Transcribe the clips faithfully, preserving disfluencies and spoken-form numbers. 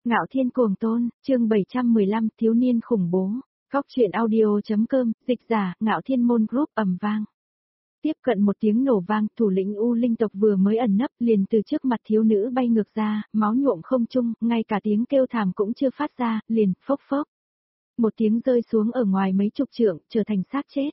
Ngạo Thiên Cuồng Tôn, chương bảy trăm mười lăm, thiếu niên khủng bố. Góc truyện audio.com, dịch giả, Ngạo Thiên Môn Group ầm vang. Tiếp cận một tiếng nổ vang, thủ lĩnh U Linh tộc vừa mới ẩn nấp liền từ trước mặt thiếu nữ bay ngược ra, máu nhuộm không trung, ngay cả tiếng kêu thảm cũng chưa phát ra, liền phốc phốc. Một tiếng rơi xuống ở ngoài mấy chục trượng, trở thành xác chết.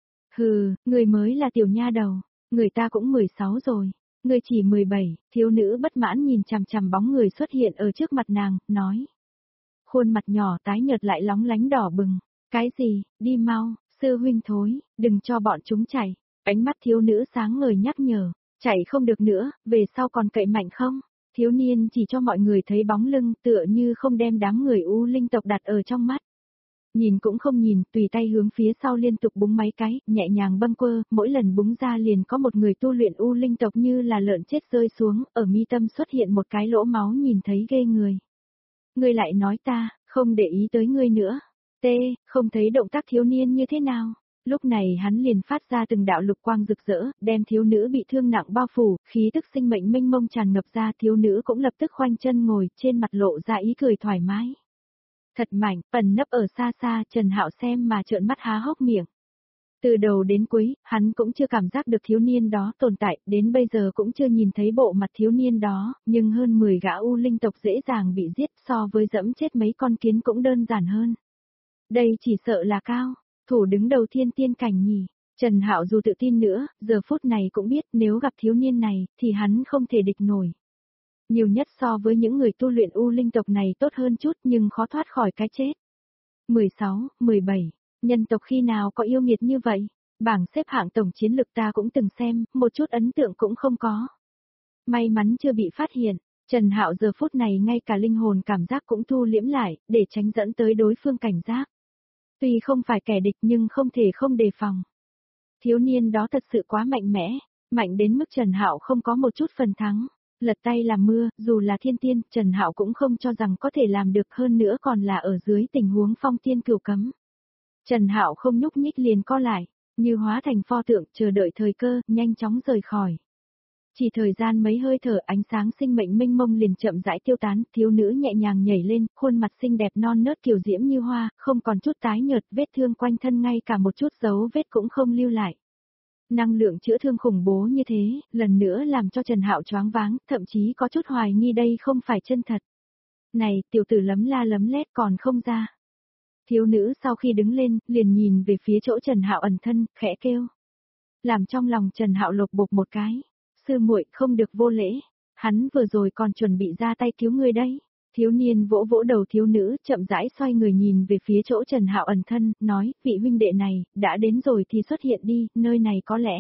Hừ, người mới là tiểu nha đầu, người ta cũng mười sáu rồi. Người chỉ mười bảy, thiếu nữ bất mãn nhìn chằm chằm bóng người xuất hiện ở trước mặt nàng, nói. Khuôn mặt nhỏ tái nhợt lại lóng lánh đỏ bừng. Cái gì, đi mau, sư huynh thối, đừng cho bọn chúng chạy. Ánh mắt thiếu nữ sáng ngời nhắc nhở, chạy không được nữa, về sau còn cậy mạnh không? Thiếu niên chỉ cho mọi người thấy bóng lưng tựa như không đem đám người U Linh tộc đặt ở trong mắt. Nhìn cũng không nhìn, tùy tay hướng phía sau liên tục búng mấy cái, nhẹ nhàng bâng quơ, mỗi lần búng ra liền có một người tu luyện U Linh tộc như là lợn chết rơi xuống, ở mi tâm xuất hiện một cái lỗ máu nhìn thấy ghê người. Ngươi lại nói ta, không để ý tới ngươi nữa. T, không thấy động tác thiếu niên như thế nào. Lúc này hắn liền phát ra từng đạo lục quang rực rỡ, đem thiếu nữ bị thương nặng bao phủ, khí tức sinh mệnh mênh mông tràn ngập ra, thiếu nữ cũng lập tức khoanh chân ngồi, trên mặt lộ ra ý cười thoải mái. Thật mạnh, ẩn nấp ở xa xa, Trần Hạo xem mà trợn mắt há hốc miệng. Từ đầu đến cuối, hắn cũng chưa cảm giác được thiếu niên đó tồn tại, đến bây giờ cũng chưa nhìn thấy bộ mặt thiếu niên đó, nhưng hơn mười gã U Linh tộc dễ dàng bị giết so với dẫm chết mấy con kiến cũng đơn giản hơn. Đây chỉ sợ là cao, thủ đứng đầu thiên tiên cảnh nhỉ. Trần Hạo dù tự tin nữa, giờ phút này cũng biết nếu gặp thiếu niên này, thì hắn không thể địch nổi. Nhiều nhất so với những người tu luyện U Linh tộc này tốt hơn chút nhưng khó thoát khỏi cái chết. mười sáu, mười bảy, nhân tộc khi nào có yêu nghiệt như vậy? Bảng xếp hạng tổng chiến lực ta cũng từng xem, một chút ấn tượng cũng không có. May mắn chưa bị phát hiện, Trần Hạo giờ phút này ngay cả linh hồn cảm giác cũng thu liễm lại, để tránh dẫn tới đối phương cảnh giác. Tuy không phải kẻ địch nhưng không thể không đề phòng. Thiếu niên đó thật sự quá mạnh mẽ, mạnh đến mức Trần Hạo không có một chút phần thắng. Lật tay làm mưa, dù là thiên tiên, Trần Hạo cũng không cho rằng có thể làm được, hơn nữa còn là ở dưới tình huống phong tiên cửu cấm. Trần Hạo không nhúc nhích liền co lại, như hóa thành pho tượng, chờ đợi thời cơ, nhanh chóng rời khỏi. Chỉ thời gian mấy hơi thở, ánh sáng sinh mệnh mênh mông liền chậm rãi tiêu tán, thiếu nữ nhẹ nhàng nhảy lên, khuôn mặt xinh đẹp non nớt kiều diễm như hoa, không còn chút tái nhợt, vết thương quanh thân ngay cả một chút dấu vết cũng không lưu lại. Năng lượng chữa thương khủng bố như thế, lần nữa làm cho Trần Hạo choáng váng, thậm chí có chút hoài nghi đây không phải chân thật. Này, tiểu tử lấm la lấm lét còn không ra. Thiếu nữ sau khi đứng lên, liền nhìn về phía chỗ Trần Hạo ẩn thân, khẽ kêu. Làm trong lòng Trần Hạo lột bột một cái. Sư muội không được vô lễ, hắn vừa rồi còn chuẩn bị ra tay cứu ngươi đấy. Thiếu niên vỗ vỗ đầu thiếu nữ, chậm rãi xoay người nhìn về phía chỗ Trần Hạo ẩn thân, nói, vị huynh đệ này, đã đến rồi thì xuất hiện đi, nơi này có lẽ.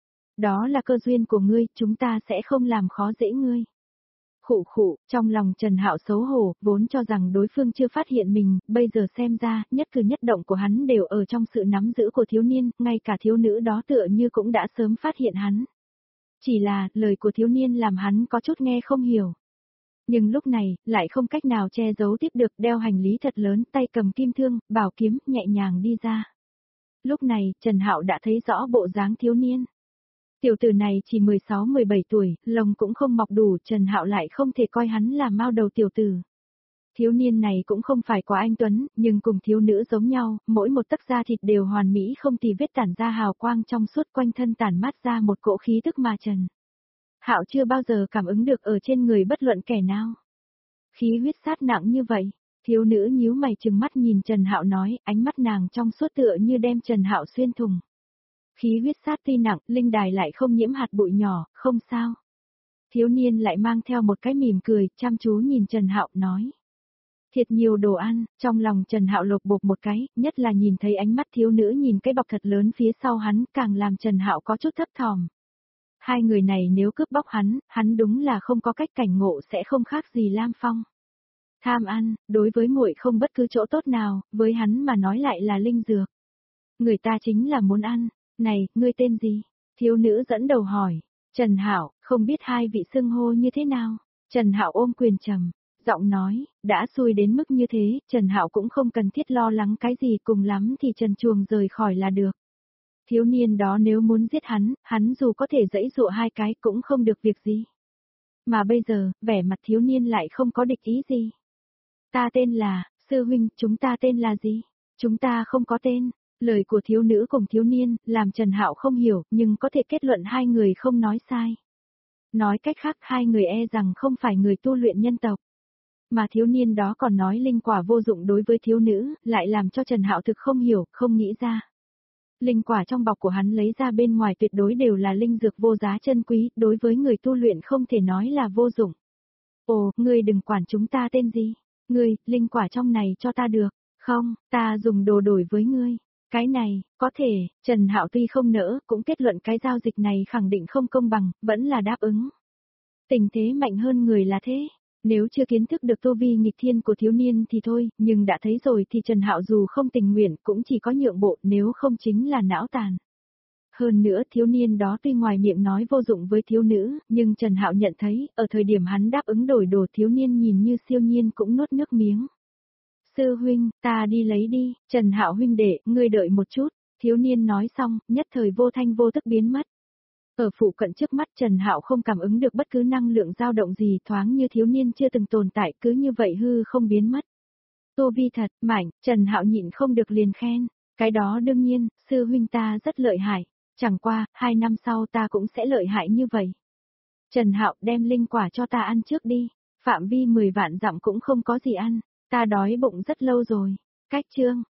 Đó là cơ duyên của ngươi, chúng ta sẽ không làm khó dễ ngươi. Khụ khụ, trong lòng Trần Hạo xấu hổ, vốn cho rằng đối phương chưa phát hiện mình, bây giờ xem ra, nhất cử nhất động của hắn đều ở trong sự nắm giữ của thiếu niên, ngay cả thiếu nữ đó tựa như cũng đã sớm phát hiện hắn. Chỉ là, lời của thiếu niên làm hắn có chút nghe không hiểu. Nhưng lúc này, lại không cách nào che giấu tiếp được, đeo hành lý thật lớn, tay cầm kim thương, bảo kiếm, nhẹ nhàng đi ra. Lúc này, Trần Hạo đã thấy rõ bộ dáng thiếu niên. Tiểu tử này chỉ mười sáu mười bảy tuổi, lông cũng không mọc đủ, Trần Hạo lại không thể coi hắn là mao đầu tiểu tử. Thiếu niên này cũng không phải quá anh tuấn, nhưng cùng thiếu nữ giống nhau, mỗi một tấc da thịt đều hoàn mỹ không tì vết, tản ra hào quang trong suốt, quanh thân tản mát ra một cỗ khí tức ma trần. Hạo chưa bao giờ cảm ứng được ở trên người bất luận kẻ nào. Khí huyết sát nặng như vậy, thiếu nữ nhíu mày trừng mắt nhìn Trần Hạo nói, ánh mắt nàng trong suốt tựa như đem Trần Hạo xuyên thủng. Khí huyết sát tuy nặng, linh đài lại không nhiễm hạt bụi nhỏ, không sao. Thiếu niên lại mang theo một cái mỉm cười, chăm chú nhìn Trần Hạo nói. Thiệt nhiều đồ ăn, trong lòng Trần Hạo lột bột một cái, nhất là nhìn thấy ánh mắt thiếu nữ nhìn cái bọc thật lớn phía sau hắn, càng làm Trần Hạo có chút thấp thỏm. Hai người này nếu cướp bóc hắn, hắn đúng là không có cách cảnh ngộ sẽ không khác gì Lam Phong. Tham ăn, đối với muội không bất cứ chỗ tốt nào, với hắn mà nói lại là linh dược. Người ta chính là muốn ăn, này, ngươi tên gì? Thiếu nữ dẫn đầu hỏi, Trần Hạo, không biết hai vị xưng hô như thế nào? Trần Hạo ôm quyền trầm, giọng nói, đã xui đến mức như thế, Trần Hạo cũng không cần thiết lo lắng cái gì, cùng lắm thì Trần Chuồng rời khỏi là được. Thiếu niên đó nếu muốn giết hắn, hắn dù có thể giãy dụa hai cái cũng không được việc gì. Mà bây giờ, vẻ mặt thiếu niên lại không có địch ý gì. Ta tên là, sư huynh, chúng ta tên là gì? Chúng ta không có tên. Lời của thiếu nữ cùng thiếu niên, làm Trần Hạo không hiểu, nhưng có thể kết luận hai người không nói sai. Nói cách khác hai người e rằng không phải người tu luyện nhân tộc. Mà thiếu niên đó còn nói linh quả vô dụng đối với thiếu nữ, lại làm cho Trần Hạo thực không hiểu, không nghĩ ra. Linh quả trong bọc của hắn lấy ra bên ngoài tuyệt đối đều là linh dược vô giá chân quý, đối với người tu luyện không thể nói là vô dụng. Ồ, ngươi đừng quản chúng ta tên gì. Ngươi, linh quả trong này cho ta được. Không, ta dùng đồ đổi với ngươi. Cái này, có thể, Trần Hạo tuy không nỡ, cũng kết luận cái giao dịch này khẳng định không công bằng, vẫn là đáp ứng. Tình thế mạnh hơn người là thế. Nếu chưa kiến thức được tu vi nghịch thiên của thiếu niên thì thôi, nhưng đã thấy rồi thì Trần Hạo dù không tình nguyện cũng chỉ có nhượng bộ, nếu không chính là não tàn. Hơn nữa thiếu niên đó tuy ngoài miệng nói vô dụng với thiếu nữ, nhưng Trần Hạo nhận thấy, ở thời điểm hắn đáp ứng đổi đồ thiếu niên nhìn như siêu nhiên cũng nuốt nước miếng. Sư huynh, ta đi lấy đi, Trần Hạo huynh đệ, ngươi đợi một chút, thiếu niên nói xong, nhất thời vô thanh vô tức biến mất. Ở phụ cận trước mắt Trần Hạo không cảm ứng được bất cứ năng lượng dao động gì thoáng như thiếu niên chưa từng tồn tại cứ như vậy hư không biến mất. Tu vi thật, mạnh, Trần Hạo nhịn không được liền khen, cái đó đương nhiên, sư huynh ta rất lợi hại, chẳng qua, hai năm sau ta cũng sẽ lợi hại như vậy. Trần Hạo đem linh quả cho ta ăn trước đi, phạm vi mười vạn dặm cũng không có gì ăn, ta đói bụng rất lâu rồi, cách chương.